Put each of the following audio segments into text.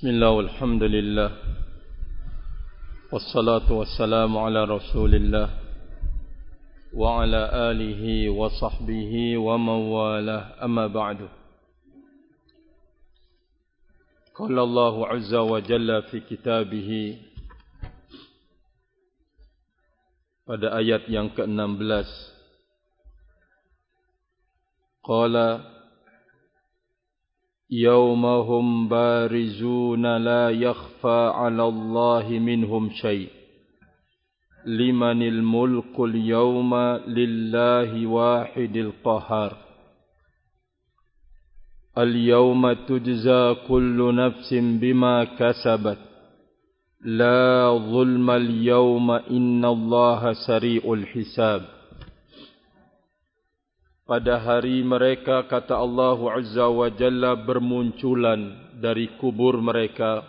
Bismillah walhamdulillah wassalatu wassalamu ala rasulillah wa ala alihi wa sahbihi wa mawalah amma ba'du. Qala Allah azza wa jalla fi kitabih pada ayat yang ke-16, qala Yawmahum barizuna la yakhfa 'ala Allahi minhum syai' limanil mulkul yawma lillahi wahidil qahar al-yawma tujza kullu nafsin bima kasabat la zulmal yawma innallaha sari'ul hisab. Pada hari mereka, kata Allah Azza wa Jalla, bermunculan dari kubur mereka.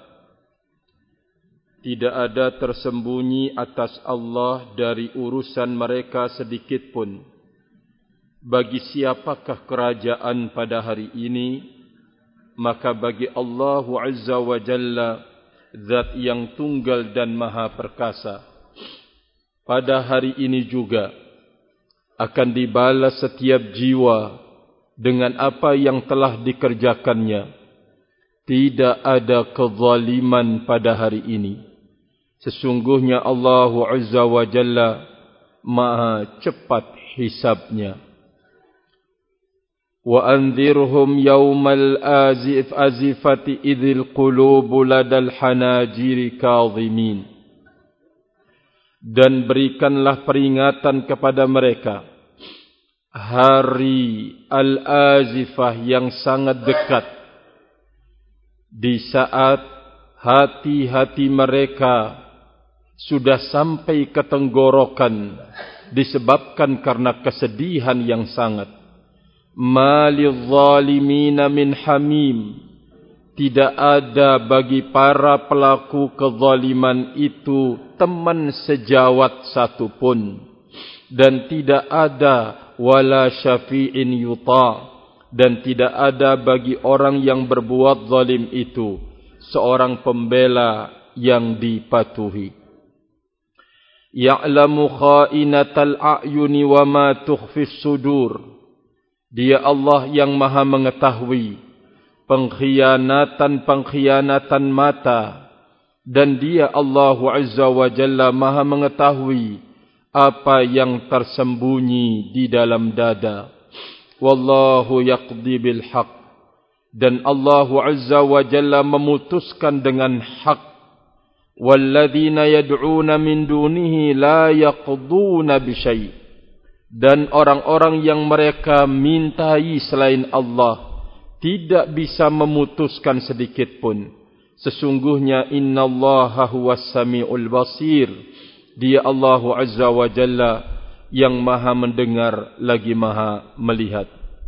Tidak ada tersembunyi atas Allah dari urusan mereka sedikit pun. Bagi siapakah kerajaan pada hari ini? Maka bagi Allah Azza wa Jalla, Zat yang tunggal dan maha perkasa. Pada hari ini juga akan dibalas setiap jiwa dengan apa yang telah dikerjakannya. Tidak ada kezaliman pada hari ini. Sesungguhnya Allah Azza wa Jalla maha cepat hisabnya. Wa anzirhum yawmal azifati idhil qulubu ladal hanajiri kadhimin. Dan berikanlah peringatan kepada mereka hari al-azifah yang sangat dekat, di saat hati-hati mereka sudah sampai ke tenggorokan disebabkan karena kesedihan yang sangat. Malil zalimina min hamim. Tidak ada bagi para pelaku kezaliman itu teman sejawat satupun. Dan tidak ada wala syafi'in yuta. Dan tidak ada bagi orang yang berbuat zalim itu seorang pembela yang dipatuhi. Ya'lamu kha'inatal a'yuni wa ma tukhfis sudur. Dia Allah yang maha mengetahui pengkhianatan mata, dan dia Allah Azza wa Jalla maha mengetahui apa yang tersembunyi di dalam dada. Wallahu yaqdi bil haq, dan Allah Azza wa Jalla memutuskan dengan hak. Walladzina yad'una min dunihi la yaqduna bi syai', dan orang-orang yang mereka mintai selain Allah tidak bisa memutuskan sedikit pun. Sesungguhnya innallaha huwas samiul basir. Dia Allah Azza wa Jalla yang maha mendengar lagi maha melihat.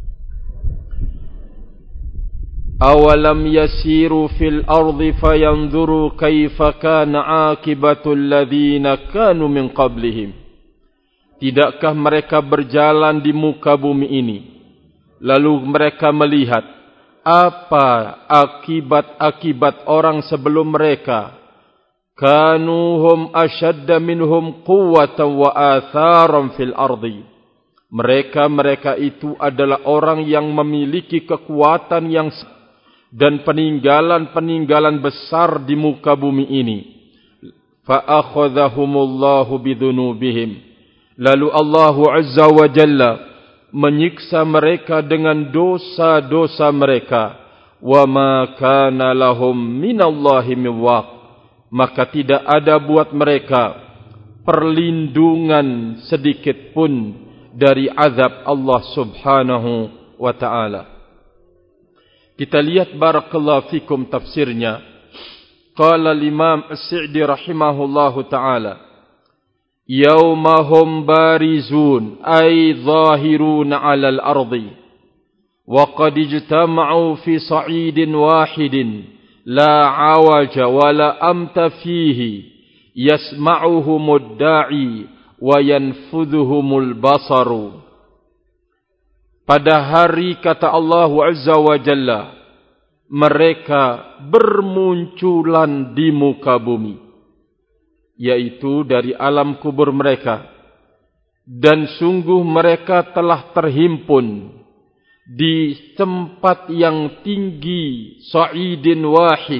Awalam yasiru fil ardi fayanzuru kaifa kana akibatul ladzina kanu min qablihim. Tidakkah mereka berjalan di muka bumi ini, lalu mereka melihat apa akibat-akibat orang sebelum mereka? Kanuhum ashadda minhum quwwatan wa atharan fil ardi. Mereka itu adalah orang yang memiliki kekuatan yang dan peninggalan-peninggalan besar di muka bumi ini. Fa akhadhahumullahu bidhunubihim. Lalu Allah Azza wa Jalla menyiksa mereka dengan dosa-dosa mereka. Wa ma kana lahum minallahi min waq. Maka tidak ada buat mereka perlindungan sedikit pun dari azab Allah Subhanahu wa taala. Kita lihat barakallahu fikum tafsirnya. Qala al-Imam As-Sa'di rahimahullahu taala, Yawmahum barizun ay zahirun 'ala al-ardi wa qad ijtama'u fi sa'idin wahidin la 'awaja wa la amta fihi yasma'uhumud da'i wa yanfudhuhumul basaru. Pada hari, kata Allah Azza wa Jalla, mereka bermunculan di muka bumi, yaitu dari alam kubur mereka, dan sungguh mereka telah terhimpun di tempat yang tinggi, sa'idin wahid,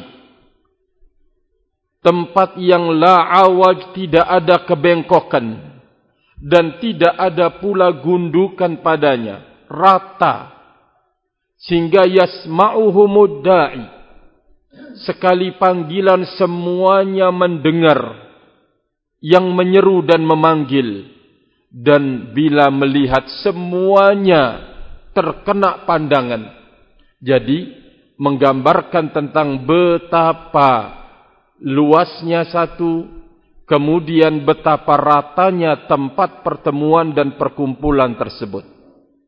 tempat yang la awaj, tidak ada kebengkokan dan tidak ada pula gundukan padanya, rata, sehingga yasma'uhumud da'i, sekali panggilan semuanya mendengar yang menyeru dan memanggil, dan bila melihat semuanya terkena pandangan. Jadi menggambarkan tentang betapa luasnya satu, kemudian betapa ratanya tempat pertemuan dan perkumpulan tersebut.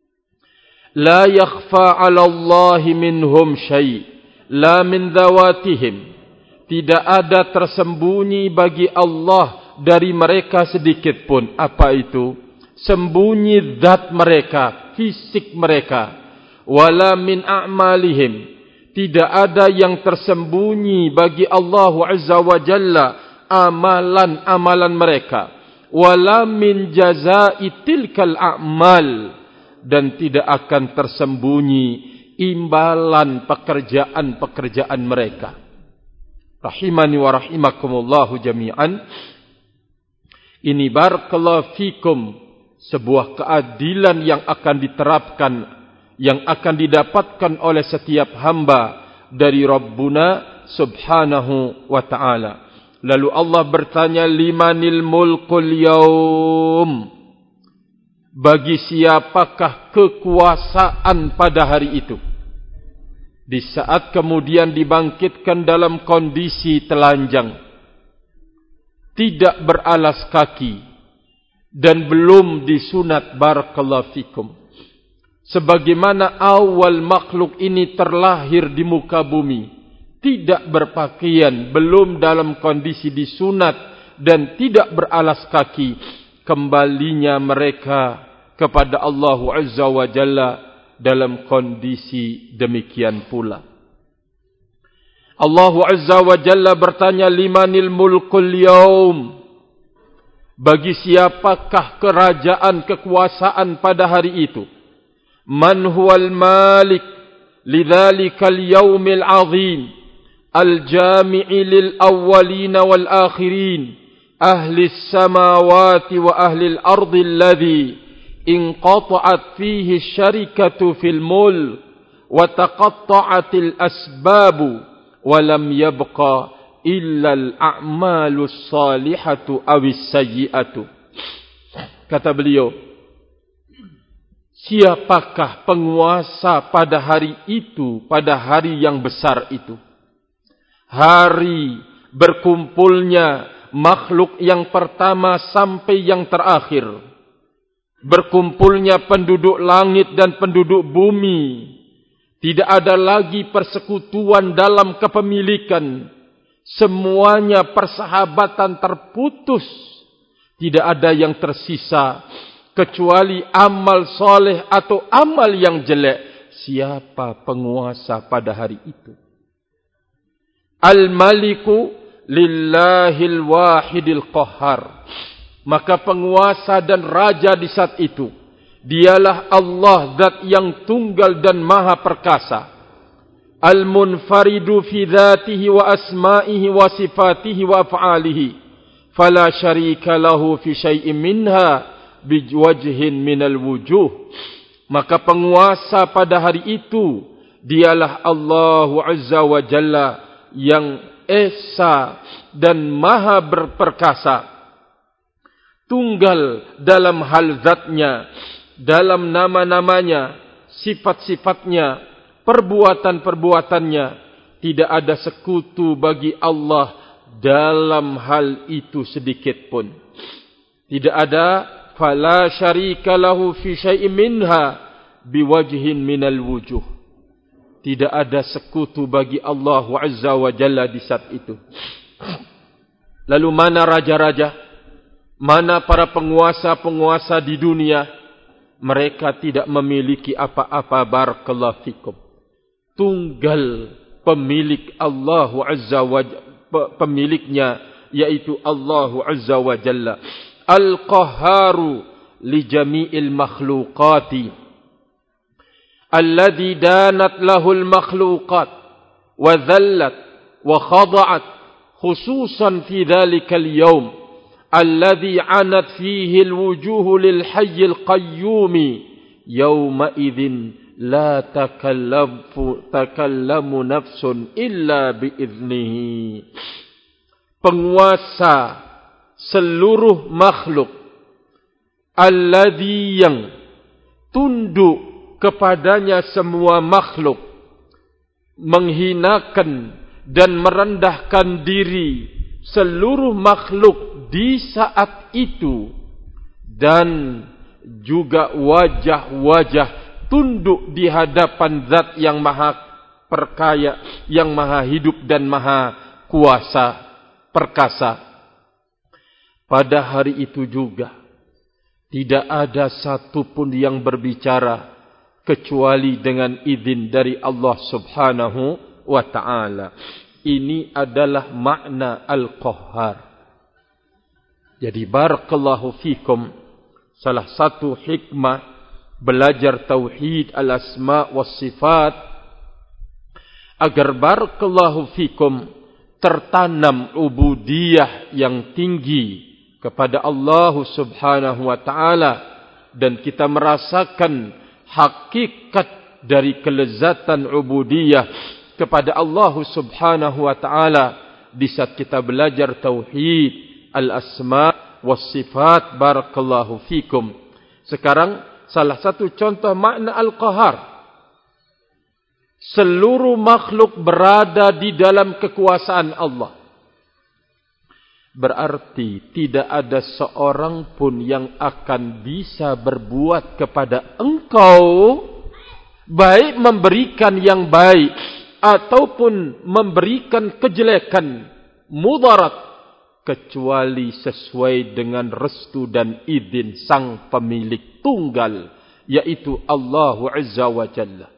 La yakhfa 'ala Allahi minhum syai', la min dzawatihim. Tidak ada tersembunyi bagi Allah dari mereka sedikit pun. Apa itu? Sembunyi zat mereka, fisik mereka. Wala min a'malihim. Tidak ada yang tersembunyi bagi Allah Azza wa Jalla amalan-amalan mereka. Wala min jazaa'i tilkal a'mal. Dan tidak akan tersembunyi imbalan pekerjaan-pekerjaan mereka. Rahimani wa rahimakumullahu jami'an. Ini barakallahu fikum, sebuah keadilan yang akan diterapkan, yang akan didapatkan oleh setiap hamba dari Rabbuna subhanahu wa ta'ala. Lalu Allah bertanya, limanil mulkul yaum, bagi siapakah kekuasaan pada hari itu? Di saat kemudian dibangkitkan dalam kondisi telanjang, tidak beralas kaki, dan belum disunat, barakallahu fikum. Sebagaimana awal makhluk ini terlahir di muka bumi, tidak berpakaian, belum dalam kondisi disunat, dan tidak beralas kaki, kembalinya mereka kepada Allah Azza wa Jalla dalam kondisi demikian pula. Allah Azza wa Jalla bertanya, limanil mulkul yaum, bagi siapakah kerajaan, kekuasaan pada hari itu? Man huwal malik lidzalikal yaumil azim, al-jami'i lil awwalina wal akhirin, ahli samawati wa ahli al-ardi alladhi inqata'at fihi syarikatu fil mulk wa taqatta'atil asbabu wa lam yabqa illa al-a'malus salihatu awis sayyi'atu. Kata beliau, siapakah penguasa pada hari itu, pada hari yang besar itu? Hari berkumpulnya makhluk yang pertama sampai yang terakhir, berkumpulnya penduduk langit dan penduduk bumi. Tidak ada lagi persekutuan dalam kepemilikan. Semuanya persahabatan terputus. Tidak ada yang tersisa kecuali amal soleh atau amal yang jelek. Siapa penguasa pada hari itu? Al-Maliku lillahil wahidil qahhar. Maka penguasa dan raja di saat itu, dialah Allah, zat yang tunggal dan maha perkasa. Al-munfaridu fi dhatihi wa asma'ihi wa sifatihi wa af'alihi, fala syarika lahu fi syai'in minha biwajhin minal wujuh. Maka penguasa pada hari itu dialah Allah Azza wa Jalla yang esa dan maha berperkasa, tunggal dalam hal zatnya, dalam nama-namanya, sifat-sifatnya, perbuatan-perbuatannya. Tidak ada sekutu bagi Allah dalam hal itu sedikit pun. Tidak ada fala syarika lahu fi syai'in minha biwajhin minal wujuh. Tidak ada sekutu bagi Allah Azza wa Jalla di saat itu. Lalu mana raja-raja? Mana para penguasa-penguasa di dunia? Mereka tidak memiliki apa-apa, barakallahu fikum. Tunggal pemilik Allah Azza wa pemiliknya yaitu Allah Azza wa Jalla. Al-Qahharu li jami'il makhluqati alladhi danat lahul makhluqat wa dhallat wa khada'at khususan fi dhalikal yawm alladhi 'anat fihi al-wujuh lil hayyil qayyum yawma idzin la takallamu nafsun illa biiznihi. Penguasa seluruh makhluk, alladzi yang tunduk kepadanya semua makhluk, menghinakan dan merendahkan diri seluruh makhluk di saat itu, dan juga wajah-wajah tunduk di hadapan Zat yang maha perkaya, yang maha hidup dan maha kuasa, perkasa. Pada hari itu juga tidak ada satupun yang berbicara kecuali dengan izin dari Allah Subhanahu wa ta'ala. Ini adalah makna Al-Qahhar. Jadi barakallahu fikum, salah satu hikmah belajar tauhid al-asma' was sifat agar barakallahu fikum tertanam ubudiyah yang tinggi kepada Allah Subhanahu wa taala, dan kita merasakan hakikat dari kelezatan ubudiyah kepada Allah Subhanahu wa taala di saat kita belajar tauhid al-asma' was sifat. Barakallahu fikum. Sekarang salah satu contoh makna Al-Qahhar. Seluruh makhluk berada di dalam kekuasaan Allah. Berarti tidak ada seorang pun yang akan bisa berbuat kepada engkau, baik memberikan yang baik ataupun memberikan kejelekan, mudarat, kecuali sesuai dengan restu dan izin sang pemilik tunggal, yaitu Allah Azza wa Jalla.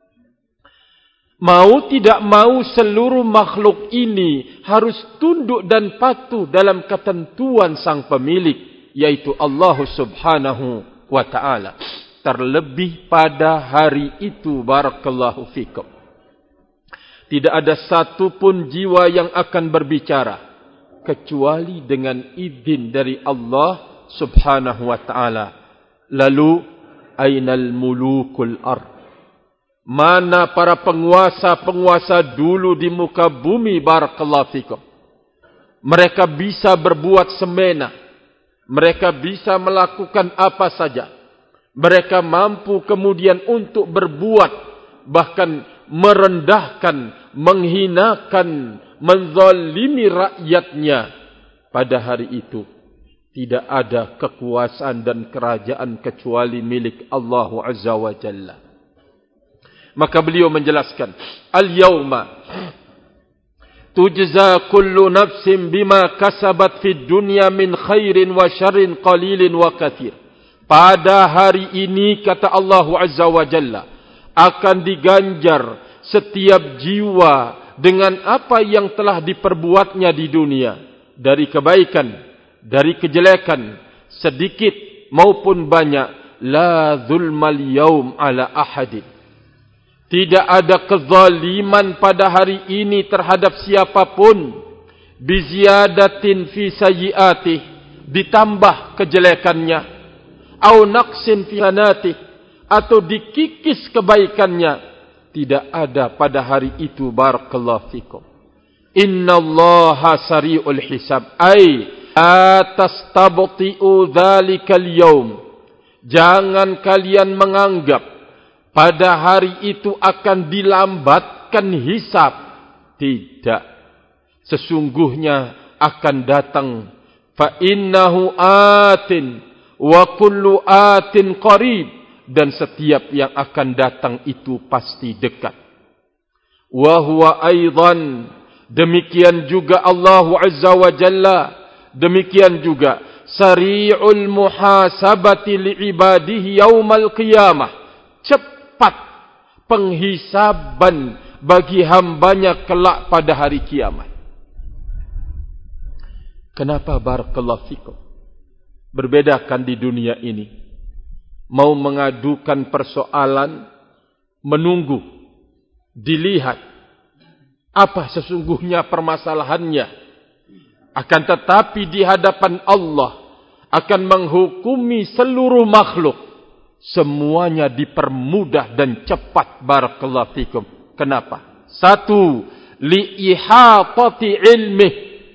Mau tidak mau seluruh makhluk ini harus tunduk dan patuh dalam ketentuan sang pemilik, yaitu Allah Subhanahu wa ta'ala. Terlebih pada hari itu, barakallahu fikum, tidak ada satupun jiwa yang akan berbicara kecuali dengan izin dari Allah Subhanahu wa ta'ala. Lalu ainal mulukul ard? Mana para penguasa-penguasa dulu di muka bumi, barakallahu fikum? Mereka bisa berbuat semena, mereka bisa melakukan apa saja, mereka mampu kemudian untuk berbuat, bahkan merendahkan, menghinakan, menzalimi rakyatnya. Pada hari itu tidak ada kekuasaan dan kerajaan kecuali milik Allah Azza wa Jalla. Maka beliau menjelaskan, al-yawma tujza kullu nafsin bima kasabat fid dunya min khairin wa syarrin qalilin wa kathir. Pada hari ini, kata Allah Azza wa Jalla, akan diganjar setiap jiwa dengan apa yang telah diperbuatnya di dunia, dari kebaikan, dari kejelekan, sedikit maupun banyak. La zulmal yaum ala ahadin. Tidak ada kezaliman pada hari ini terhadap siapapun. Biziyadatin fi sayyiatih, ditambah kejelekannya, au naqsin fi hanatih, atau dikikis kebaikannya. Tidak ada pada hari itu, barakallahu fikum. Innallaha sari'ul hisab, ay atastabti'u dhalikal yawm. Jangan kalian menganggap pada hari itu akan dilambatkan hisab. Tidak. Sesungguhnya akan datang. Fa innahu atin wa kullu atin qarib. Dan setiap yang akan datang itu pasti dekat. Wa huwa aidan, demikian juga Allah Azza wa Jalla, demikian juga sari'ul muhasabati li'ibadihi yaumal qiyamah. Cepat penghisaban bagi hambanya kelak pada hari kiamat. Kenapa barakallahu fikum? Berbedakan di dunia ini. Mau mengadukan persoalan, menunggu, dilihat apa sesungguhnya permasalahannya. Akan tetapi di hadapan Allah akan menghukumi seluruh makhluk. Semuanya dipermudah dan cepat barakallahu fikum. Kenapa? Satu, li'ihatati ilmih.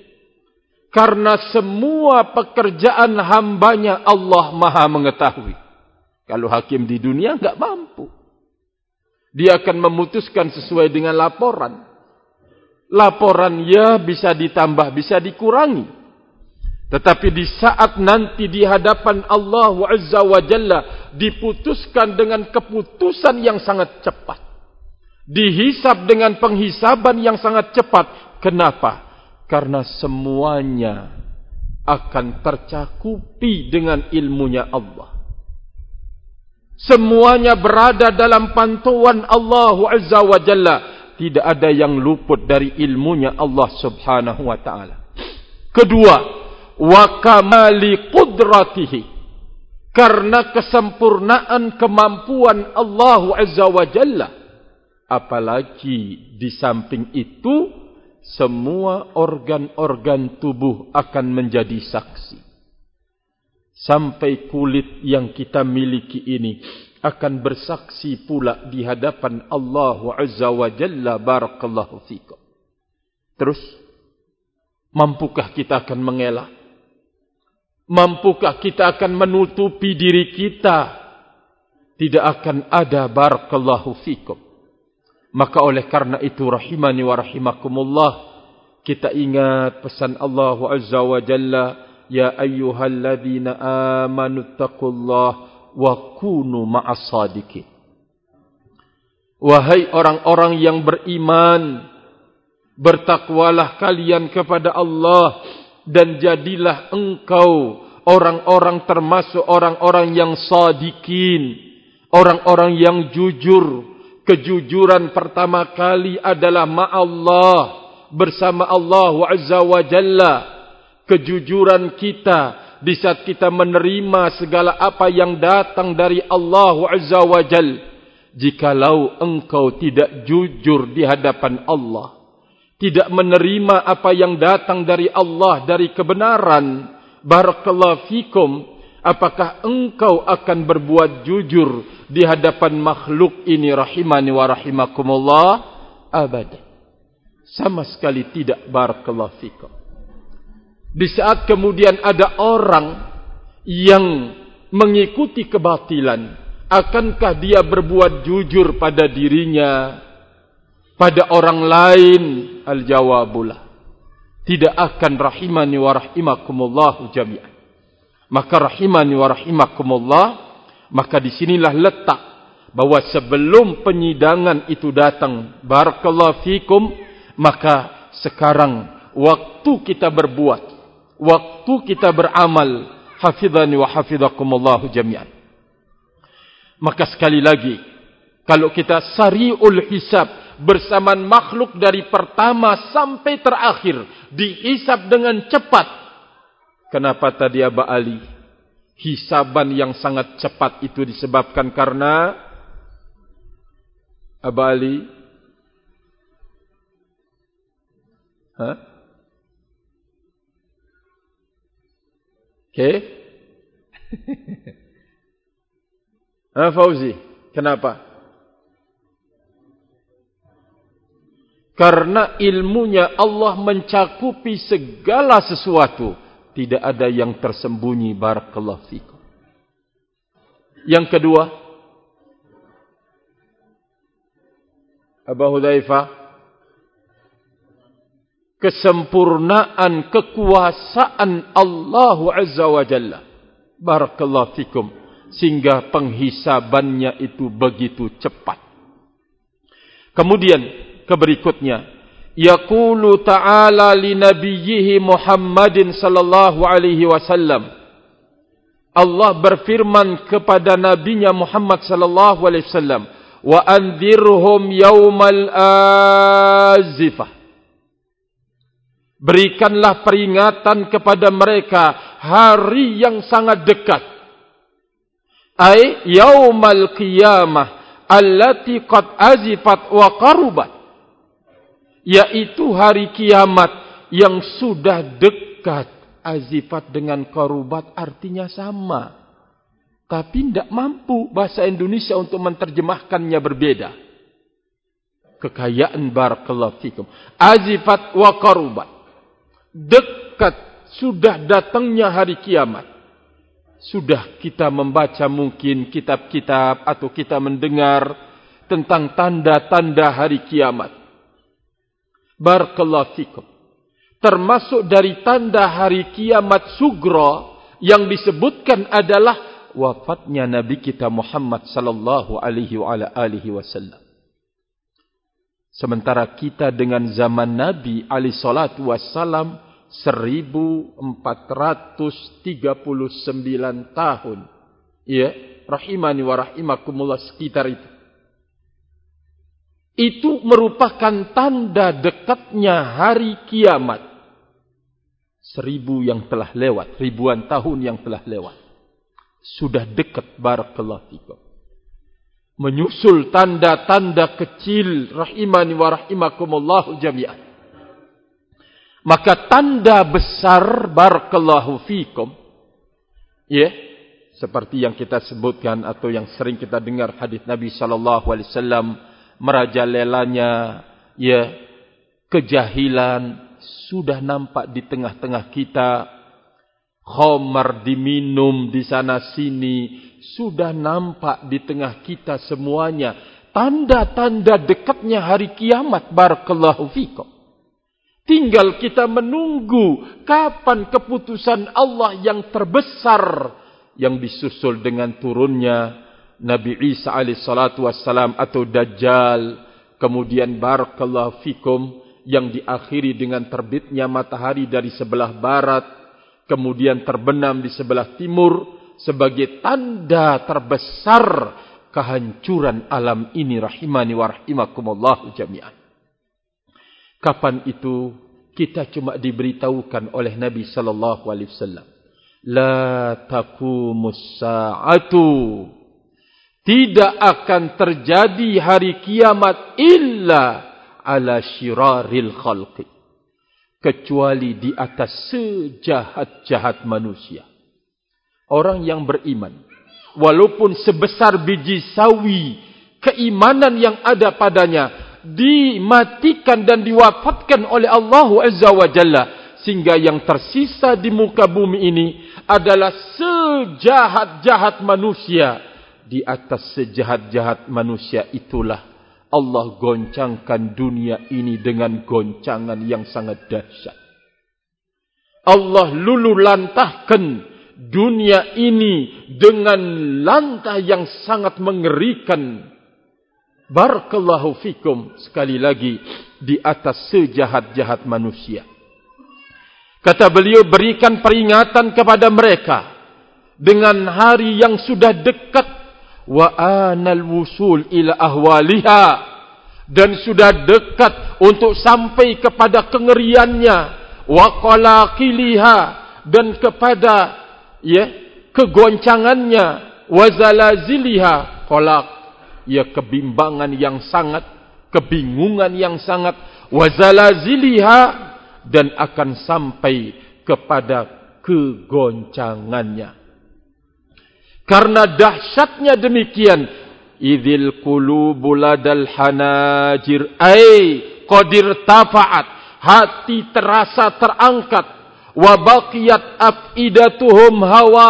Karena semua pekerjaan hambanya Allah Maha mengetahui. Kalau hakim di dunia enggak mampu. Dia akan memutuskan sesuai dengan laporan. Laporan ya bisa ditambah, bisa dikurangi. Tetapi di saat nanti di hadapan Allah Azza wa Jalla diputuskan dengan keputusan yang sangat cepat. Dihisab dengan penghisaban yang sangat cepat. Kenapa? Karena semuanya akan tercakupi dengan ilmunya Allah. Semuanya berada dalam pantauan Allah Azza wa Jalla. Tidak ada yang luput dari ilmunya Allah Subhanahu wa ta'ala. Kedua, wa kamali qudratihi, karena kesempurnaan kemampuan Allah Azza wa Jalla. Apalagi di samping itu semua organ-organ tubuh akan menjadi saksi. Sampai kulit yang kita miliki ini akan bersaksi pula di hadapan Allah Azza wa Jalla. Barakallahu fikum. Terus, mampukah kita akan mengelak? Mampukah kita akan menutupi diri kita? Tidak akan ada barakallahu fikum. Maka oleh karena itu rahimani wa rahimakumullah, kita ingat pesan Allah Azza wa Jalla, ya ayyuhalladzina amanu taqullaha wa kunu ma'as sadiqin. Wahai orang-orang yang beriman, bertakwalah kalian kepada Allah dan jadilah engkau orang-orang termasuk orang-orang yang sadiqin, orang-orang yang jujur. Kejujuran pertama kali adalah ma'allah, bersama Allah Azza wa Jalla. Kejujuran kita di saat kita menerima segala apa yang datang dari Allah Azza wa Jalla. Jikalau engkau tidak jujur di hadapan Allah, tidak menerima apa yang datang dari Allah dari kebenaran, barakallahu fikum, apakah engkau akan berbuat jujur di hadapan makhluk ini rahimani wa rahimakumullah? Abadan. Sama sekali tidak, barakallahu fikum. Di saat kemudian ada orang yang mengikuti kebatilan, akankah dia berbuat jujur pada dirinya, pada orang lain? Al-jawabulah, tidak akan rahimani wa rahimakumullah jami'an. Maka rahimani wa rahimakumullah, maka disinilah letak bahwa sebelum penyidangan itu datang, barakallahu fikum, maka sekarang waktu kita berbuat, waktu kita beramal, hafidhani wa hafidhakumullah jami'an. Maka sekali lagi, kalau kita sari'ul hisab, bersamaan makhluk dari pertama sampai terakhir, dihisab dengan cepat. Kenapa tadi Aba Ali? Hisaban yang sangat cepat itu disebabkan karena Aba Ali, Fauzi, kenapa? Karena ilmunya Allah mencakupi segala sesuatu. Tidak ada yang tersembunyi, barakallahu fikum. Yang kedua, Abu Hudzaifah, kesempurnaan kekuasaan Allah Azza wa Jalla. Barakallahu fikum. Sehingga penghisabannya itu begitu cepat. Kemudian, keberikutnya, yaqulu ta'ala li nabiyhi Muhammadin sallallahu alaihi wasallam. Allah berfirman kepada nabinya Muhammad sallallahu alaihi wasallam, wa anzirhum yaumal azifah. Berikanlah peringatan kepada mereka hari yang sangat dekat. Ai yaumal qiyamah allati qad azifat wa qarubat. Yaitu hari kiamat yang sudah dekat. Azifat dengan qarubat artinya sama. Tapi tidak mampu bahasa Indonesia untuk menerjemahkannya berbeda. Kekayaan barakallahu fikum. Azifat wa qarubat. Dekat sudah datangnya hari kiamat. Sudah kita membaca mungkin kitab-kitab atau kita mendengar tentang tanda-tanda hari kiamat. Barakallahu fikum. Termasuk dari tanda hari kiamat sugra yang disebutkan adalah wafatnya Nabi kita Muhammad sallallahu alaihi wasallam. Sementara kita dengan zaman Nabi alaihi salatu wasallam 1439 tahun. Ya, rahimani wa rahimakumullah, sekitar itu. Itu merupakan tanda dekatnya hari kiamat. 1000 yang telah lewat, ribuan tahun yang telah lewat. Sudah dekat barakallahu fikum. Menyusul tanda-tanda kecil rahimani wa rahimakumullah jami'an. Maka tanda besar barakallahu fikum, ya, seperti yang kita sebutkan atau yang sering kita dengar hadis Nabi sallallahu alaihi wasallam, merajalelanya ya kejahilan sudah nampak di tengah-tengah kita. Khamar diminum di sana sini sudah nampak di tengah kita semuanya. Tanda-tanda dekatnya hari kiamat barakallahu fikum. Tinggal kita menunggu kapan keputusan Allah yang terbesar yang disusul dengan turunnya Nabi Isa alaihi salatu wassalam atau Dajjal. Kemudian barakallahu fikum yang diakhiri dengan terbitnya matahari dari sebelah barat. Kemudian terbenam di sebelah timur sebagai tanda terbesar kehancuran alam ini rahimani wa rahimakumullah jami'an. Kapan itu kita cuma diberitahukan oleh Nabi sallallahu alaihi wasallam, la taqumus saatu, tidak akan terjadi hari kiamat illa ala syiraril khalqi, kecuali di atas sejahat-jahat manusia. Orang yang beriman, walaupun sebesar biji sawi, keimanan yang ada padanya dimatikan dan diwafatkan oleh Allah Azza wa Jalla, sehingga yang tersisa di muka bumi ini adalah sejahat-jahat manusia. Di atas sejahat-jahat manusia itulah Allah goncangkan dunia ini dengan goncangan yang sangat dahsyat. Allah luluh lantahkan dunia ini dengan lantah yang sangat mengerikan. Barakallahu fikum, sekali lagi di atas sejahat-jahat manusia. Kata beliau, berikan peringatan kepada mereka dengan hari yang sudah dekat, wa anal wusul ila ahwaliha, dan sudah dekat untuk sampai kepada kengeriannya, wa qalaqiliha, dan kepada ya kegoncangannya, wa zalaziliha, qalaq ya kebimbangan yang sangat, kebingungan yang sangat, wa zalaziliha, dan akan sampai kepada kegoncangannya. Karena dahsyatnya demikian, idzil qulubu ladal hanajir, ai qadir tafa'at, hati terasa terangkat, wa baqiyat afidatuhum hawa,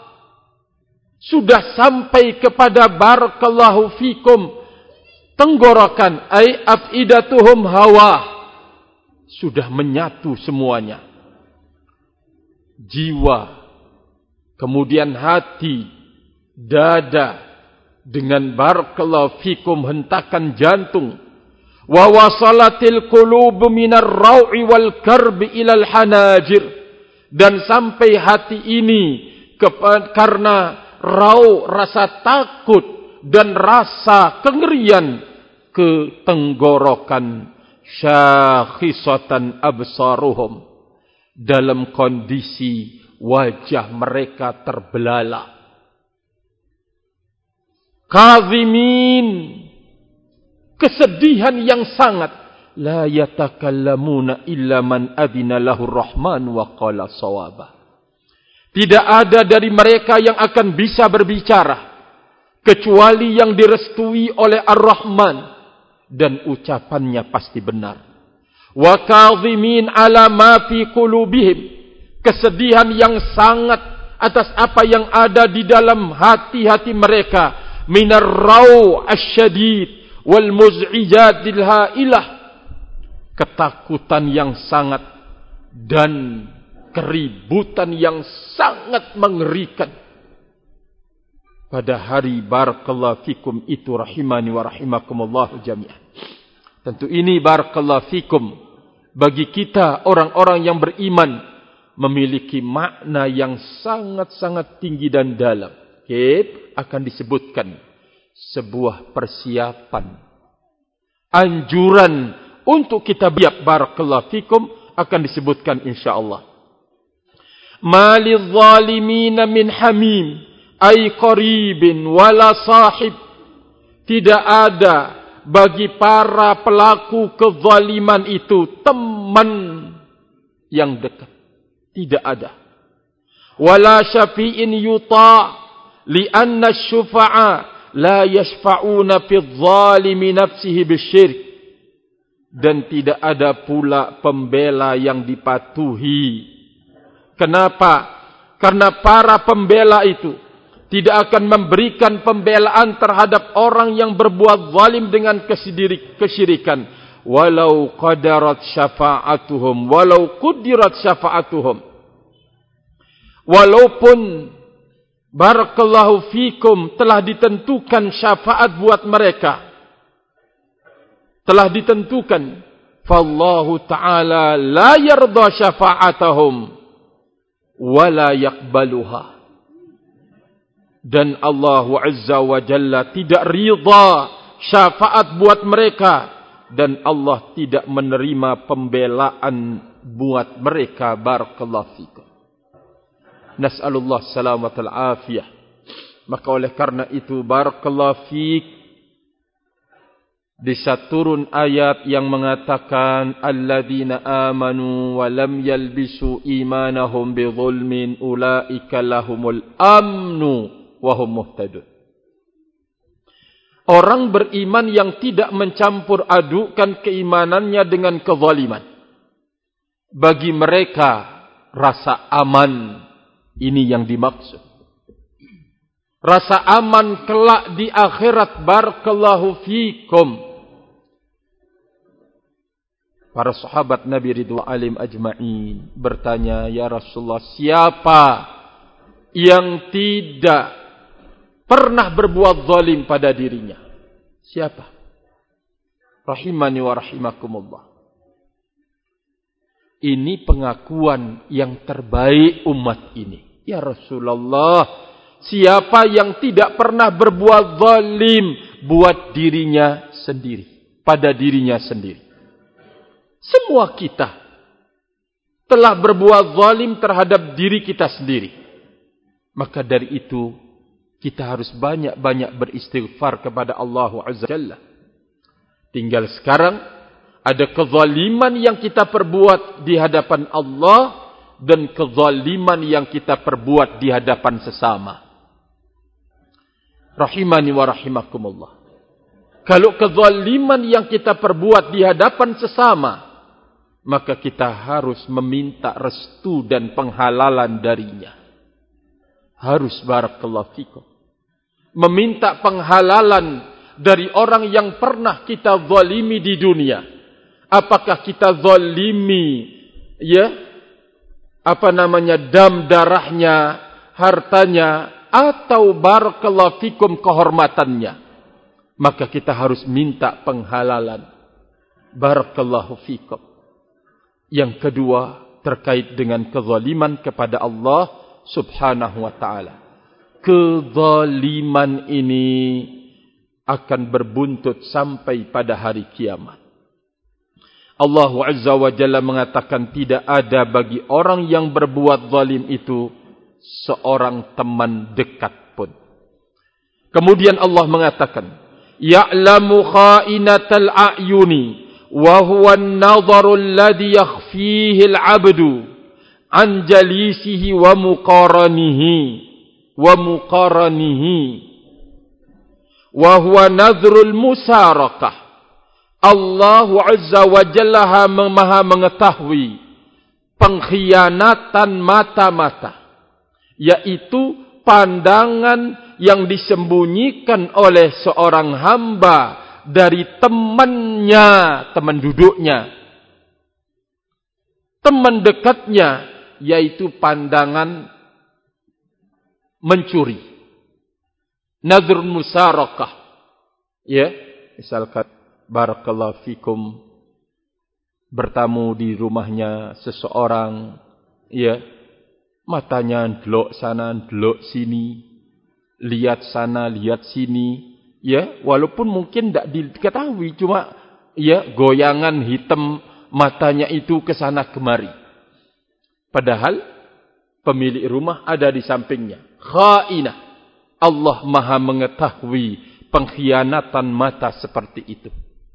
sudah sampai kepada barakallahu fikum tenggorokan, ai afidatuhum hawa, sudah menyatu semuanya. Jiwa, kemudian hati, dada, dengan barakallahu fikum hentakan jantung. Wa wasalatil qulubu minar rau'i wal karbi ilal hanajir, dan sampai hati ini karena rau, rasa takut, dan rasa kengerian ke tenggorokan. Syakhisatan absaruhum, dalam kondisi wajah mereka terbelalak. Kazimin, kesedihan yang sangat. La yatakallamuna illa man adina lahu rahman wa qala sawaba. Tidak ada dari mereka yang akan bisa berbicara kecuali yang direstui oleh Ar-Rahman dan ucapannya pasti benar. Wa kadhimin ala ma fi qulubihim, kesedihan yang sangat atas apa yang ada di dalam hati-hati mereka, minar raw asyadid wal muz'ijadil hailah, ketakutan yang sangat dan keributan yang sangat mengerikan pada hari barakallahu fikum itu, rahimani wa rahimakumullah jami'an. Tentu ini barakallahu fikum bagi kita orang-orang yang beriman memiliki makna yang sangat-sangat tinggi dan dalam. Akan disebutkan sebuah persiapan, anjuran untuk kita biak barakallahu fikum akan disebutkan insyaallah. Malil zalimin min hamim ay qaribin wala sahib, tidak ada bagi para pelaku kezaliman itu teman yang dekat, tidak ada. Wala syafi'in yuta' li'anna syufa'a la yashfa'una fi zalimi nafsihi bisyirk, dan tidak ada pula pembela yang dipatuhi. Kenapa? Karena para pembela itu tidak akan memberikan pembelaan terhadap orang yang berbuat zalim dengan kesyirikan. Walau qadarat syafa'atuhum, walau qudirat syafa'atuhum. Walaupun barakallahu fikum telah ditentukan syafaat buat mereka, telah ditentukan, fallahu ta'ala la yarda syafa'atahum wala yakbaluha, dan Allah Azza wa Jalla tidak ridha syafaat buat mereka, dan Allah tidak menerima pembelaan buat mereka. Barakallahu fikum. Nas'alullah salamatal afiyah. Maka oleh karena itu barakallahu fik, bisa turun ayat yang mengatakan alladzina amanu wa lam yalbisu imanahum bidzulmin ulaika lahumul amnu wa hum muhtadun. Orang beriman yang tidak mencampur adukan keimanannya dengan kezaliman, bagi mereka rasa aman, ini yang dimaksud. Rasa aman kelak di akhirat. Barakallahu fikum. Para sahabat Nabi Ridwan alim ajma'in bertanya, ya Rasulullah, siapa yang tidak pernah berbuat zalim pada dirinya? Siapa? Rahimani wa rahimakumullah. Ini pengakuan yang terbaik umat ini. Ya Rasulullah, siapa yang tidak pernah berbuat zalim buat dirinya sendiri, pada dirinya sendiri? Semua kita telah berbuat zalim terhadap diri kita sendiri. Maka dari itu kita harus banyak-banyak beristighfar kepada Allah Azza Jalla. Tinggal sekarang ada kezaliman yang kita perbuat di hadapan Allah dan kezaliman yang kita perbuat di hadapan sesama. Rahimani wa rahimakumullah. Kalau kezaliman yang kita perbuat di hadapan sesama, maka kita harus meminta restu dan penghalalan darinya. Harus, barakallahu fikum, meminta penghalalan dari orang yang pernah kita zalimi di dunia. Apakah kita zalimi dam darahnya, hartanya, atau barakallahu fikum kehormatannya, maka kita harus minta penghalalan. Barakallahu fikum. Yang kedua, terkait dengan kezaliman kepada Allah Subhanahu wa ta'ala. Kezaliman ini akan berbuntut sampai pada hari kiamat. Allah Azza wa Jalla mengatakan tidak ada bagi orang yang berbuat zalim itu seorang teman dekat pun. Kemudian Allah mengatakan, ya'lamu kha'inatal a'yuni wa huwa an-nadharu alladhi yakhfihi al-'abdu an jalisihi wa muqaranihi wa huwa nadhrul musarakah. Allah Azza wa Jalla maha mengetahui pengkhianatan mata-mata, yaitu pandangan yang disembunyikan oleh seorang hamba dari temannya, teman duduknya, teman dekatnya, yaitu pandangan mencuri. Nadhrul musarakah. Ya, misalkan barakallahu fikum bertamu di rumahnya seseorang, ya, matanya ndelok sana, ndelok sini, lihat sana, lihat sini, ya, walaupun mungkin tidak diketahui, cuma ya goyangan hitam matanya itu ke sana kemari. Padahal pemilik rumah ada di sampingnya. Khainah. Allah maha mengetahui pengkhianatan mata seperti itu.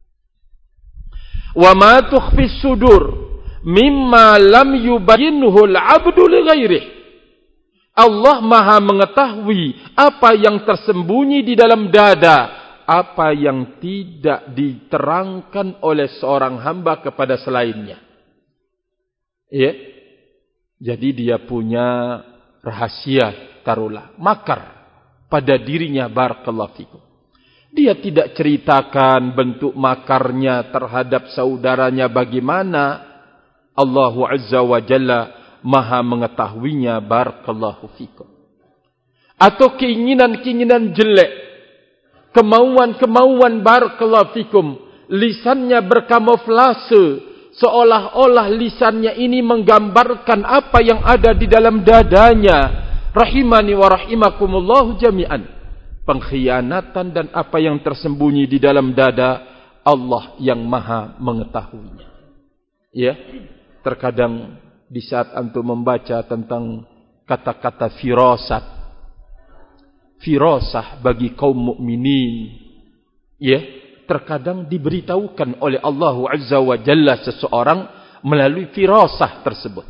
Wa ma tukhfis sudur mimma lam yubayyinhu al-'abdu li ghairihi. Allah maha mengetahui apa yang tersembunyi di dalam dada, apa yang tidak diterangkan oleh seorang hamba kepada selainnya. Ya. Jadi dia punya rahasia, taruhlah, makar pada dirinya, barakallahu fikum. Dia tidak ceritakan bentuk makarnya terhadap saudaranya bagaimana. Allah Azza wa Jalla maha mengetahuinya, barakallahu fikum. Atau keinginan-keinginan jelek, kemauan-kemauan, barakallahu fikum, lisannya berkamuflase, seolah-olah lisannya ini menggambarkan apa yang ada di dalam dadanya. Rahimani wa rahimakumullahu jami'an. Pengkhianatan dan apa yang tersembunyi di dalam dada, Allah yang maha mengetahuinya. Ya, terkadang di saat antum membaca tentang kata-kata firasat, firasah bagi kaum mukminin, ya, terkadang diberitahukan oleh Allah Azza wa Jalla seseorang melalui firasah tersebut.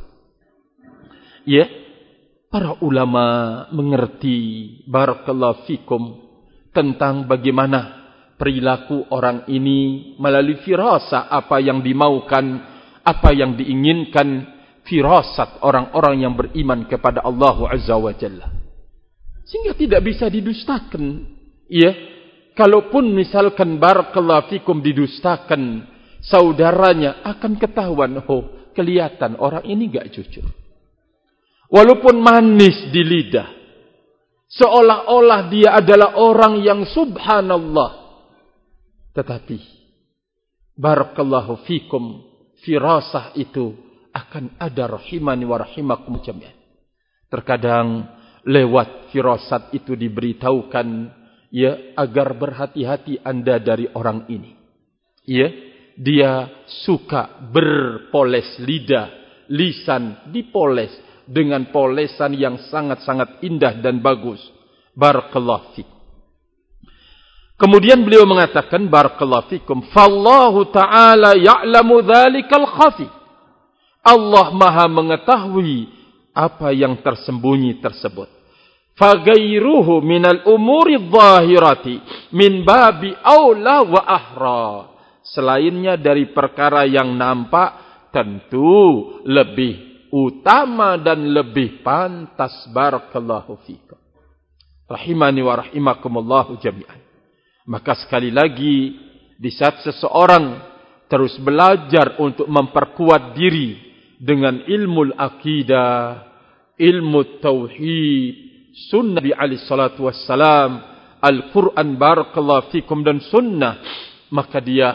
Ya, para ulama mengerti, barakallahu fikum, tentang bagaimana perilaku orang ini melalui firasah, apa yang dimaukan, apa yang diinginkan, firasat orang-orang yang beriman kepada Allah Azza wa Jalla. Sehingga tidak bisa didustakan. Ya, kalaupun misalkan barakallahu fikum didustakan, saudaranya akan ketahuan, oh, kelihatan orang ini enggak jujur. Walaupun manis di lidah, seolah-olah dia adalah orang yang subhanallah, tetapi barakallahu fikum, firasah itu akan ada, rahimani wa rahimakum jami'an. Terkadang lewat firasat itu diberitahukan, ya, agar berhati-hati Anda dari orang ini. Ya, dia suka berpoles lidah, lisan dipoles dengan polesan yang sangat-sangat indah dan bagus. Barakallahu fikum. Kemudian beliau mengatakan, barakallahu fikum, fallahu ta'ala ya'lamu dhalikal khafi. Allah maha mengetahui apa yang tersembunyi tersebut. Fagairuhu minal umuri dhahirati min babi awla wa ahra. Selainnya dari perkara yang nampak, tentu lebih utama dan lebih pantas, barakallahu fikum. Rahimani wa rahimakumullahu jami'an. Maka sekali lagi, di saat seseorang terus belajar untuk memperkuat diri dengan ilmu akidah, ilmu tauhid, sunnah Nabi alaihi salatu wassalam, Al-Quran, barakallahu fikum, dan sunnah, maka dia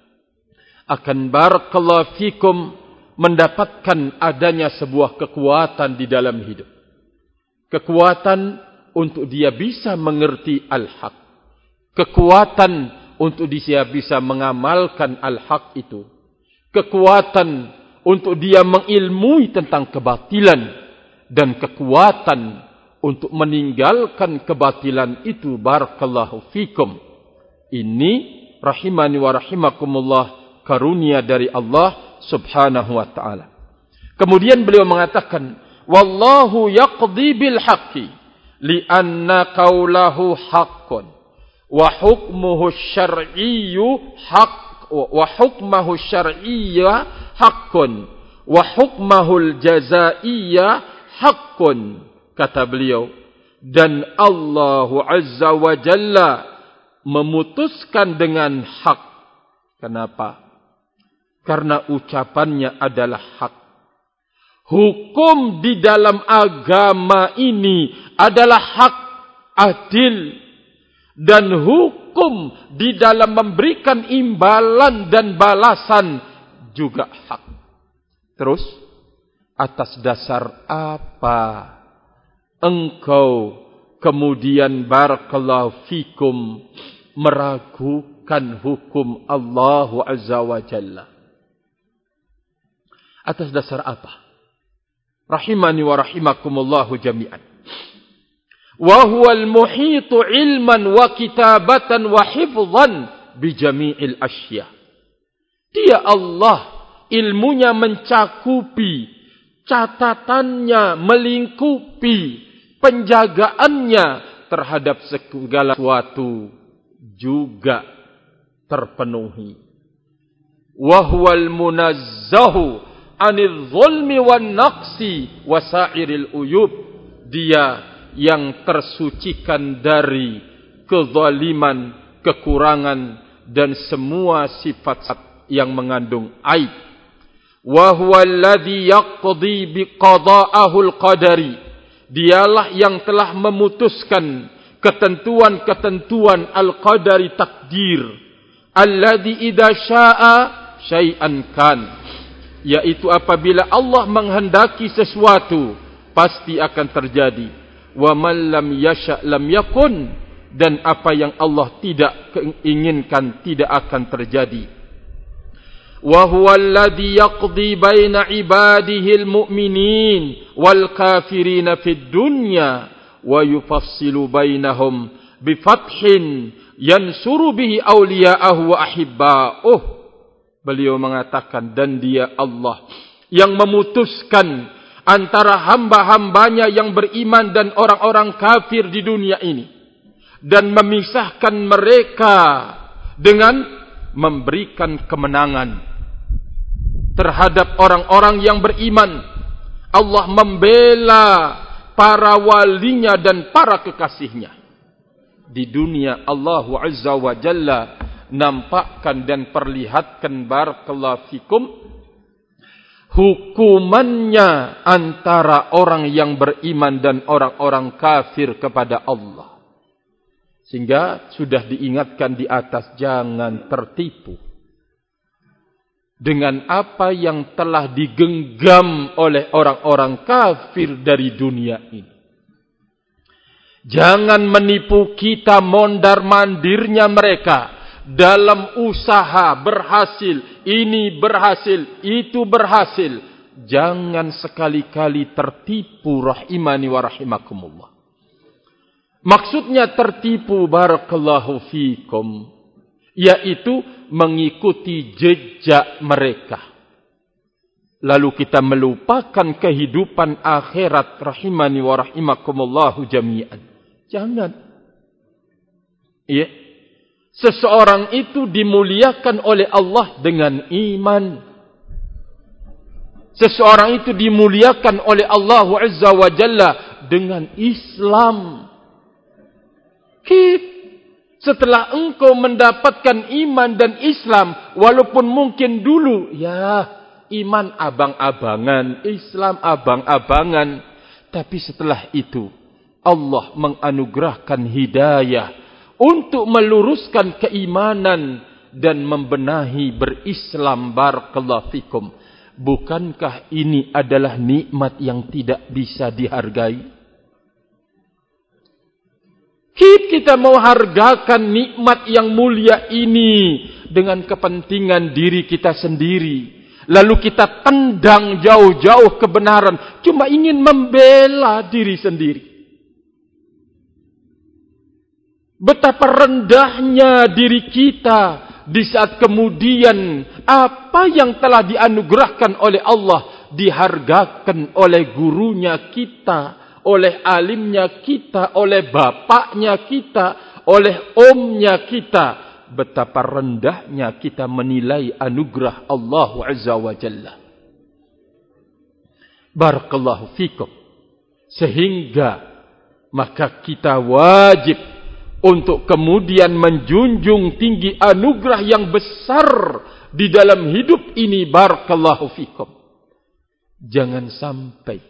akan, barakallahu fikum, mendapatkan adanya sebuah kekuatan di dalam hidup. Kekuatan untuk dia bisa mengerti al-haq. kekuatan untuk dia bisa mengamalkan al-haq itu, kekuatan untuk dia mengilmui tentang kebatilan, dan kekuatan untuk meninggalkan kebatilan itu. Barakallahu fikum. Ini rahimani wa rahimakumullah, karunia dari Allah subhanahu wa ta'ala. Kemudian beliau mengatakan, wallahu yaqdi bil haqqi li'anna qawlahu haqqun wa hukmuhu syar'iyyu haqq wa hukmuhu syar'iyya haqqun wa hukmuhu jazaiyya haqqun. Kata beliau, dan Allah azza wa jalla memutuskan dengan hak. Kenapa? Karena ucapannya adalah hak. Hukum di dalam agama ini adalah hak, adil. Dan hukum di dalam memberikan imbalan dan balasan juga hak. Terus, atas dasar apa engkau kemudian barakallahu fikum meragukan hukum Allah azza wa jalla? Atas dasar apa? Rahimani wa rahimakumullahu jami'an. Wa huwal muhitu ilman wa kitabatan wa hifdhan bi jami'il asya. Dia Allah, ilmunya mencakupi, catatannya melingkupi, penjagaannya terhadap segala sesuatu juga terpenuhi. Wa huwal munazzahu anil zulmi wan naqsi wa sa'iril uyub. Dia yang tersucikan dari kezaliman, kekurangan dan semua sifat yang mengandung aib. Wa huwa alladhi yaqdi biqada'ahul qadari. Dialah yang telah memutuskan ketentuan-ketentuan al-qadari, takdir. Alladhi idza syaa syai'an kan. Yaitu apabila Allah menghendaki sesuatu, pasti akan terjadi. Wa man lam yasha' lam yakun. Dan apa yang Allah tidak inginkan tidak akan terjadi. Wa huwa alladhi yaqdi baina ibadihi al-mu'minin wal kafirin fid dunya wa yufassilu bainahum bi fathin yansuru bihi awliya'ahu wa ahibba'uh. Beliau mengatakan, dan dia Allah yang memutuskan antara hamba-hambanya yang beriman dan orang-orang kafir di dunia ini, dan memisahkan mereka dengan memberikan kemenangan terhadap orang-orang yang beriman. Allah membela para walinya dan para kekasihnya. Di dunia Allah azza wa jalla nampakkan dan perlihatkan barakallahu fikum hukumannya antara orang yang beriman dan orang-orang kafir kepada Allah. Sehingga sudah diingatkan di atas, jangan tertipu dengan apa yang telah digenggam oleh orang-orang kafir dari dunia ini. Jangan menipu kita mondar-mandirnya mereka dalam usaha berhasil, ini berhasil, itu berhasil. Jangan sekali-kali tertipu rahimani wa rahimakumullah. Maksudnya tertipu barakallahu fikum, yaitu mengikuti jejak mereka. Lalu kita melupakan kehidupan akhirat rahimani wa rahimakumullahu jami'an. Jangan. Ya. Seseorang itu dimuliakan oleh Allah dengan iman. Seseorang itu dimuliakan oleh Allah azza wa jalla dengan Islam. Setelah engkau mendapatkan iman dan Islam, walaupun mungkin dulu ya iman abang-abangan, Islam abang-abangan, tapi setelah itu Allah menganugerahkan hidayah untuk meluruskan keimanan dan membenahi berislam. Barakallahu fikum. Bukankah ini adalah nikmat yang tidak bisa dihargai? Kita kita menghargakan nikmat yang mulia ini dengan kepentingan diri kita sendiri, lalu kita tendang jauh-jauh kebenaran, cuma ingin membela diri sendiri. Betapa rendahnya diri kita di saat kemudian apa yang telah dianugerahkan oleh Allah dihargakan oleh gurunya kita, oleh alimnya kita, oleh bapaknya kita, oleh omnya kita. Betapa rendahnya kita menilai anugerah Allah Azza wa Jalla. Barakallahu fikum. Sehingga maka kita wajib untuk kemudian menjunjung tinggi anugerah yang besar di dalam hidup ini. Barakallahu fikum. Jangan sampai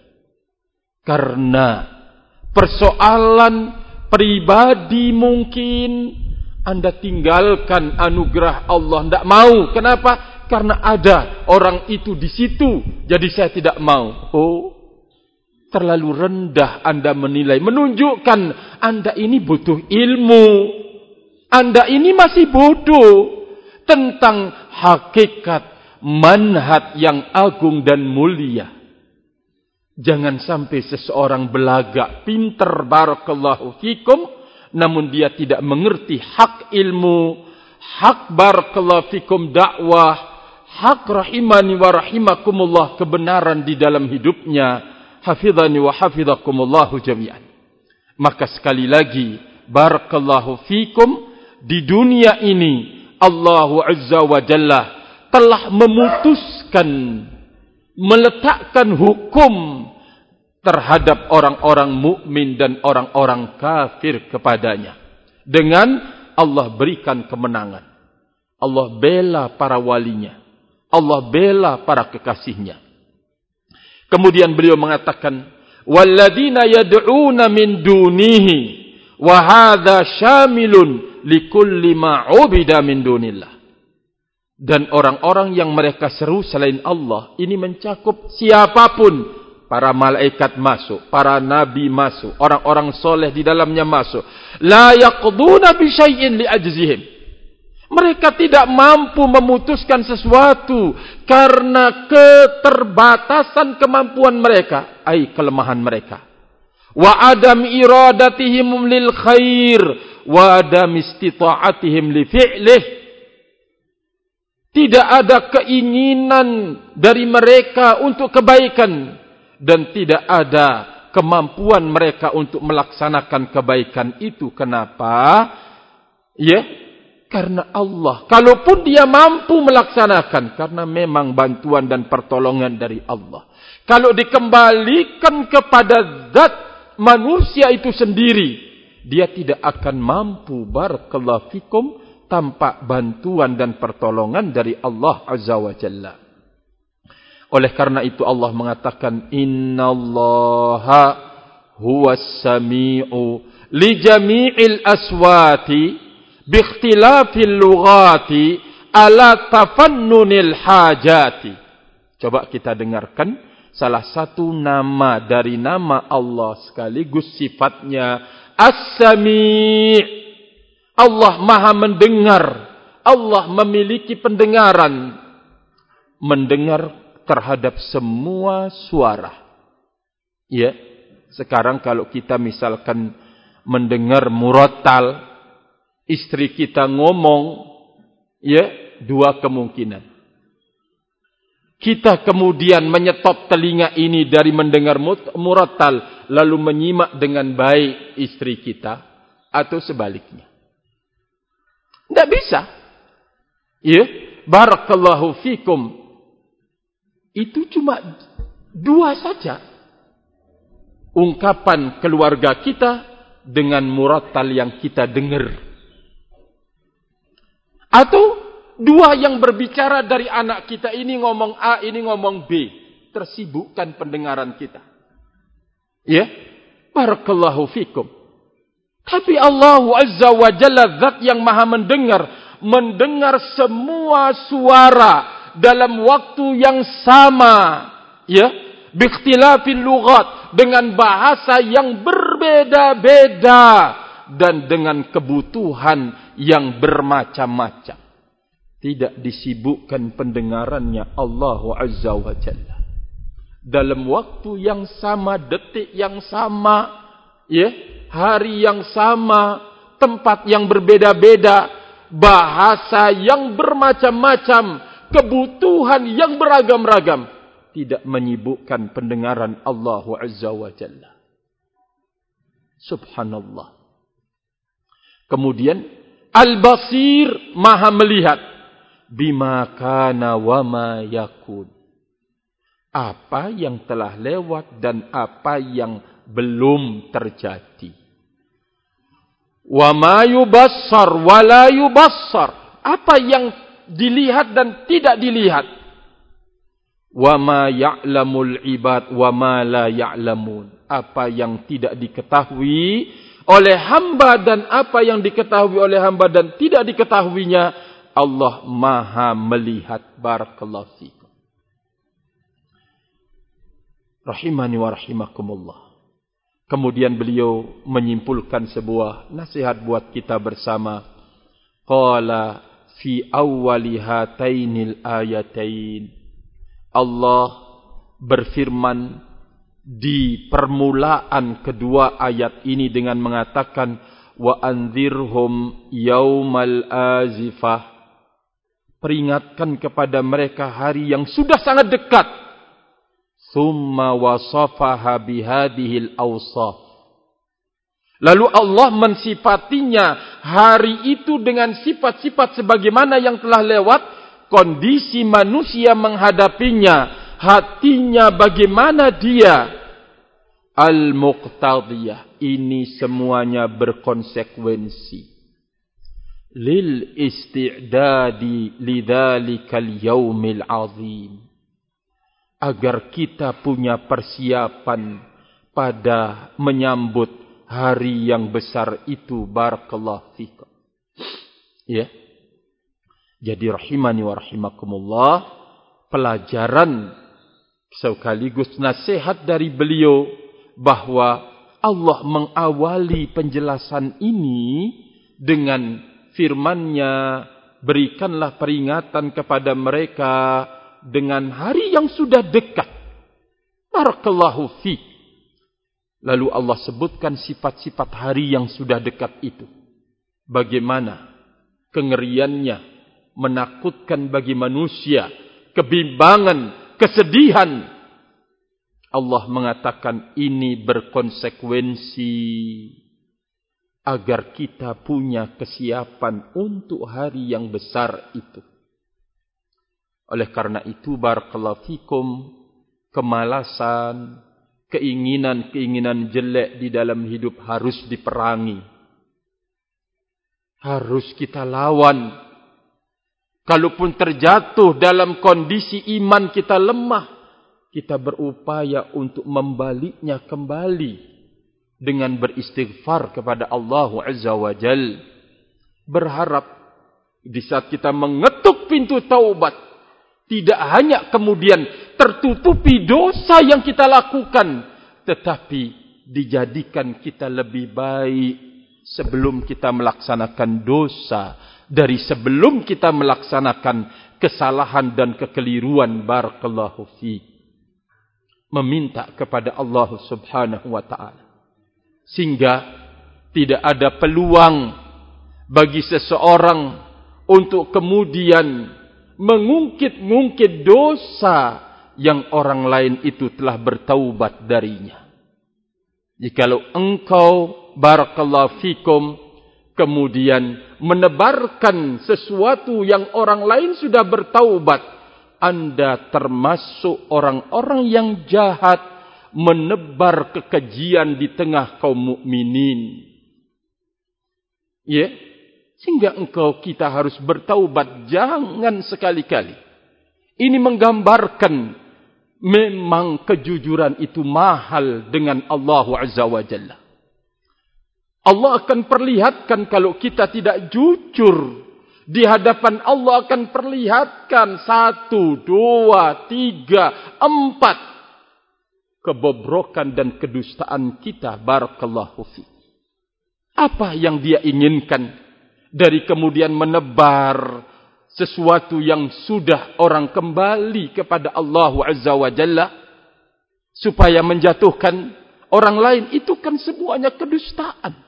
karena persoalan pribadi mungkin Anda tinggalkan anugerah Allah. Tidak mau. Kenapa? Karena ada orang itu di situ, jadi saya tidak mau. Oh, terlalu rendah Anda menilai, menunjukkan Anda ini butuh ilmu. Anda ini masih bodoh tentang hakikat manhaj yang agung dan mulia. Jangan sampai seseorang belagak, pintar, barakallahu fikum, namun dia tidak mengerti hak ilmu, hak barakallahu fikum dakwah, hak rahimani wa rahimakumullah, kebenaran di dalam hidupnya. Hafidhani wa hafidhakumullahu jami'an. Maka sekali lagi, barakallahu fikum, di dunia ini Allah Azza wa Jalla telah memutuskan, meletakkan hukum terhadap orang-orang mukmin dan orang-orang kafir kepadanya. Dengan Allah berikan kemenangan. Allah bela para walinya. Allah bela para kekasihnya. Kemudian beliau mengatakan, "Walladzina yad'una min dunihi wa hadza syamilun likulli ma 'ubida min dunillah." Dan orang-orang yang mereka seru selain Allah, ini mencakup siapapun. Para malaikat masuk, para nabi masuk, orang-orang soleh di dalamnya masuk. La yaqduna bi syai'in li ajzihim. Mereka tidak mampu memutuskan sesuatu karena keterbatasan kemampuan mereka, ai kelemahan mereka. Wa adam iradatihim lil khair wa adam istita'atihim li fi'lih. Tidak ada keinginan dari mereka untuk kebaikan dan tidak ada kemampuan mereka untuk melaksanakan kebaikan itu. Kenapa? Ya, karena Allah. Kalaupun dia mampu melaksanakan, karena memang bantuan dan pertolongan dari Allah. Kalau dikembalikan kepada zat manusia itu sendiri, dia tidak akan mampu, barakallahu fikum, tanpa bantuan dan pertolongan dari Allah Azza wa Jalla. Oleh karena itu Allah mengatakan, innallaha huwas sami'u li jami'il aswati bi ikhtilafil lughati ala tafannunil hajati. Coba kita dengarkan salah satu nama dari nama Allah sekaligus sifatnya As-Sami'. Allah Maha mendengar. Allah memiliki pendengaran. Mendengar terhadap semua suara. Ya, sekarang kalau kita misalkan mendengar murattal, istri kita ngomong, ya, dua kemungkinan. Kita kemudian menyetop telinga ini dari mendengar murattal, lalu menyimak dengan baik istri kita, atau sebaliknya. Tidak bisa. Ya, barakallahu fikum. Itu cuma dua saja. Ungkapan keluarga kita dengan murattal yang kita dengar. Atau dua yang berbicara dari anak kita, ini ngomong A, ini ngomong B. Tersibukkan pendengaran kita. Ya, barakallahu fikum. Tapi Allah Azza wa Jalla, zat yang maha mendengar, mendengar semua suara dalam waktu yang sama, ya, biikhtilafil lughat, dengan bahasa yang berbeda-beda, dan dengan kebutuhan yang bermacam-macam. Tidak disibukkan pendengarannya Allah Azza wa Jalla. Dalam waktu yang sama, detik yang sama, ya, hari yang sama, tempat yang berbeda-beda, bahasa yang bermacam-macam, kebutuhan yang beragam-ragam, tidak menyibukkan pendengaran Allah Azza wa Jalla. Subhanallah. Kemudian Al-Basir, Maha melihat, bima kana wa ma yakun, apa yang telah lewat dan apa yang belum terjadi. Wa ma yubassar wa la yubassar, apa yang dilihat dan tidak dilihat. Wa ma ya'lamul ibad wa ma la ya'lamun, apa yang tidak diketahui oleh hamba dan apa yang diketahui oleh hamba dan tidak diketahuinya, Allah Maha melihat. Barakallahu fikum. Rahimani wa rahimakumullah. Kemudian beliau menyimpulkan sebuah nasihat buat kita bersama. Qala fi awwali hatainil ayatain, Allah berfirman di permulaan kedua ayat ini dengan mengatakan, wa anzirhum yaumal azifah, peringatkan kepada mereka hari yang sudah sangat dekat. Summa wasafaha bihadihil awsaf, lalu Allah mensifatinya hari itu dengan sifat-sifat sebagaimana yang telah lewat. Kondisi manusia menghadapinya, hatinya bagaimana dia. Al-muqtadiyah, ini semuanya berkonsekuensi. Lil isti'dadi lidzalikal yaumil azim, agar kita punya persiapan pada menyambut hari yang besar itu. Barakallahu fikum. Ya. Jadi rahimani wa rahimakumullah, pelajaran sekaligus nasihat dari beliau bahwa Allah mengawali penjelasan ini dengan firman-Nya, berikanlah peringatan kepada mereka dengan hari yang sudah dekat. Barakallahu fiik. Lalu Allah sebutkan sifat-sifat hari yang sudah dekat itu. Bagaimana kengeriannya, menakutkan bagi manusia, kebimbangan, kesedihan. Allah mengatakan ini berkonsekuensi agar kita punya kesiapan untuk hari yang besar itu. Oleh karena itu, barakallahu fikum, kemalasan, keinginan-keinginan jelek di dalam hidup harus diperangi. Harus kita lawan. Kalaupun terjatuh dalam kondisi iman kita lemah, kita berupaya untuk membaliknya kembali dengan beristighfar kepada Allah Azza wa Jal. Berharap di saat kita mengetuk pintu taubat, tidak hanya kemudian tertutupi dosa yang kita lakukan, tetapi dijadikan kita lebih baik sebelum kita melaksanakan dosa, dari sebelum kita melaksanakan kesalahan dan kekeliruan. Barakallahu fiik. Meminta kepada Allah Subhanahu wa ta'ala, sehingga tidak ada peluang bagi seseorang untuk kemudian mengungkit-ungkit dosa yang orang lain itu telah bertaubat darinya. Jikalau engkau, barakallahu fikum, kemudian menebarkan sesuatu yang orang lain sudah bertaubat, Anda termasuk orang-orang yang jahat, menebar kekejian di tengah kaum mukminin. Ya, sehingga kita harus bertaubat, jangan sekali-kali. Ini menggambarkan memang kejujuran itu mahal dengan Allah Azza wa Jalla. Allah akan perlihatkan kalau kita tidak jujur. Di hadapan Allah akan perlihatkan 1, 2, 3, 4 kebobrokan dan kedustaan kita. Barakallahu fiik. Apa yang dia inginkan dari kemudian menebar sesuatu yang sudah orang kembali kepada Allah Azza wa Jalla supaya menjatuhkan orang lain, itu kan semuanya kedustaan.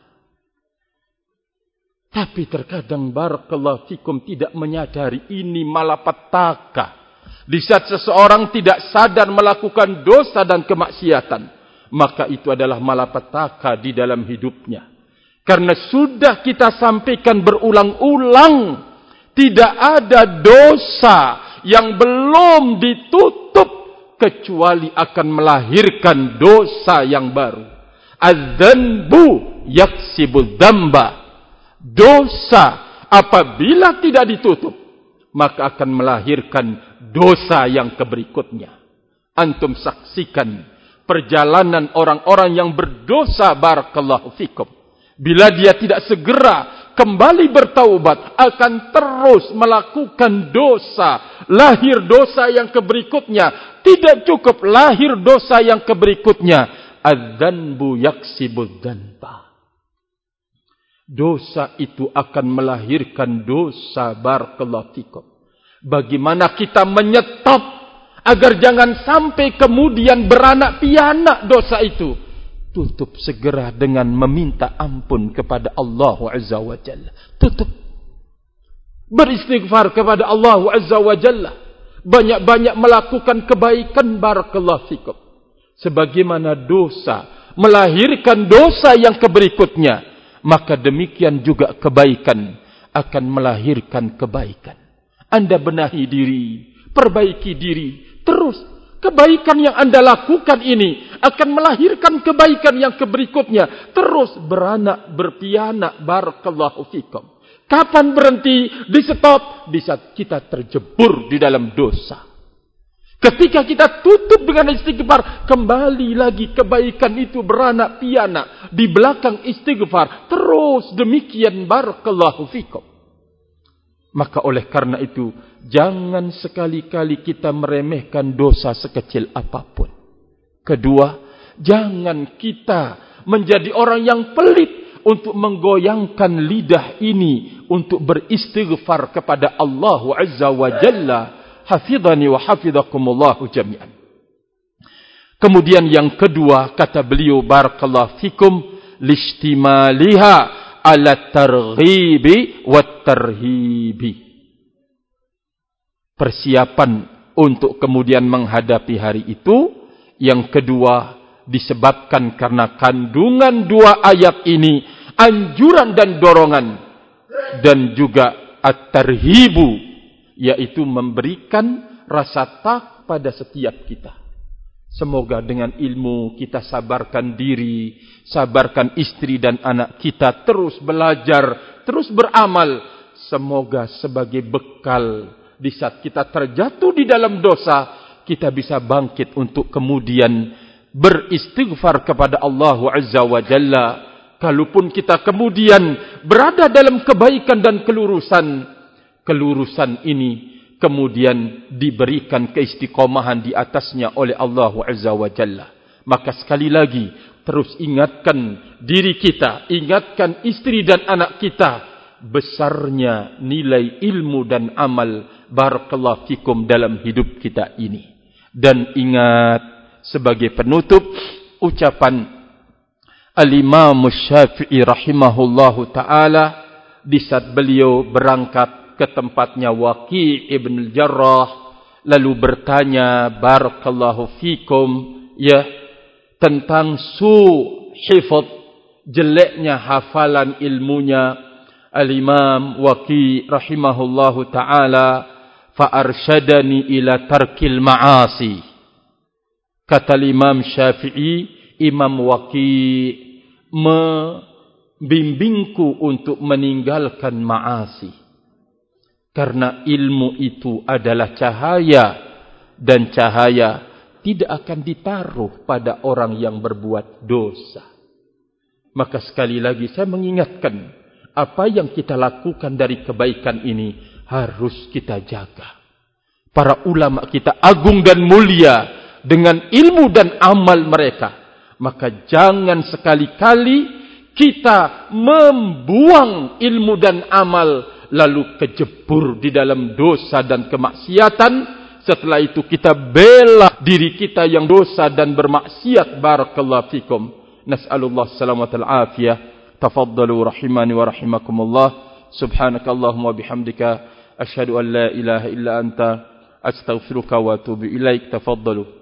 Tapi terkadang barakallahu fikum tidak menyadari ini malapetaka. Di saat seseorang tidak sadar melakukan dosa dan kemaksiatan, maka itu adalah malapetaka di dalam hidupnya. Karena sudah kita sampaikan berulang-ulang, tidak ada dosa yang belum ditutup kecuali akan melahirkan dosa yang baru. Az-dzanbu yaksibu dzamba. Dosa apabila tidak ditutup, maka akan melahirkan dosa yang berikutnya. Antum saksikan perjalanan orang-orang yang berdosa barakallahu fikum. Bila dia tidak segera kembali bertaubat, akan terus melakukan dosa. Lahir dosa yang berikutnya. Tidak cukup lahir dosa yang berikutnya. Az-dzanbu yaksibu dzanba. Dosa itu akan melahirkan dosa barakallahu fikum. Bagaimana kita menyetop agar jangan sampai kemudian beranak pianak dosa itu? Tutup segera dengan meminta ampun kepada Allah Azza wa Jalla. Tutup. Beristighfar kepada Allah Azza wa Jalla. Banyak-banyak melakukan kebaikan barakallahu fikum. Sebagaimana dosa melahirkan dosa yang berikutnya, maka demikian juga kebaikan akan melahirkan kebaikan. Anda benahi diri, perbaiki diri, terus kebaikan yang Anda lakukan ini akan melahirkan kebaikan yang berikutnya, terus beranak berpianak barakallahu fikum. Kapan berhenti? Di stop di saat kita terjebur di dalam dosa. Ketika kita tutup dengan istighfar, kembali lagi kebaikan itu beranak pianak di belakang istighfar. Terus demikian barakallahu fikum. Maka oleh karena itu, jangan sekali-kali kita meremehkan dosa sekecil apapun. Kedua, jangan kita menjadi orang yang pelit untuk menggoyangkan lidah ini untuk beristighfar kepada Allah Azza wa Jalla. Hafidhani wa hafidhakumullahu jami'an. Kemudian yang kedua, kata beliau barakallahu fikum, listimaliha ala targhibi wat tarhibi. Persiapan untuk kemudian menghadapi hari itu. Yang kedua, disebabkan karena kandungan dua ayat ini, anjuran dan dorongan, dan juga at-tarhibu, yaitu memberikan rasa takut pada setiap kita. Semoga dengan ilmu kita sabarkan diri, sabarkan istri dan anak kita, terus belajar, terus beramal. Semoga sebagai bekal di saat kita terjatuh di dalam dosa, kita bisa bangkit untuk kemudian beristighfar kepada Allah Azza wa Jalla. Kalaupun kita kemudian berada dalam kebaikan dan kelurusan ini kemudian diberikan keistiqomahan di atasnya oleh Allah Azza wa Jalla. Maka sekali lagi, terus ingatkan diri kita, ingatkan istri dan anak kita, besarnya nilai ilmu dan amal barakallahu fikum dalam hidup kita ini. Dan ingat, sebagai penutup, ucapan Al-Imam Syafi'i rahimahullahu ta'ala di saat beliau berangkat ke tempatnya Waqi' ibn al-Jarrah, lalu bertanya barakallahu fikum, ya, tentang hifz, jeleknya hafalan ilmunya. Al-Imam Waqi' rahimahullahu ta'ala, fa arsyadani ila tarkil ma'asi. Kata Imam Syafi'i, Imam Waqi' membimbingku untuk meninggalkan ma'asi. Karena ilmu itu adalah cahaya, dan cahaya tidak akan ditaruh pada orang yang berbuat dosa. Maka sekali lagi saya mengingatkan, apa yang kita lakukan dari kebaikan ini harus kita jaga. Para ulama kita agung dan mulia dengan ilmu dan amal mereka. Maka jangan sekali-kali kita membuang ilmu dan amal, lalu kejebur di dalam dosa dan kemaksiatan. Setelah itu kita bela diri kita yang dosa dan bermaksiat. Barakallahu fikum. Nas'alullah salamatal afiyah. Tafaddalu rahimani wa rahimakumullah. Subhanakallahumma bihamdika. Ashhadu an la ilaha illa anta. Astaghfiruka wa atubu ilaik. Tafaddalu.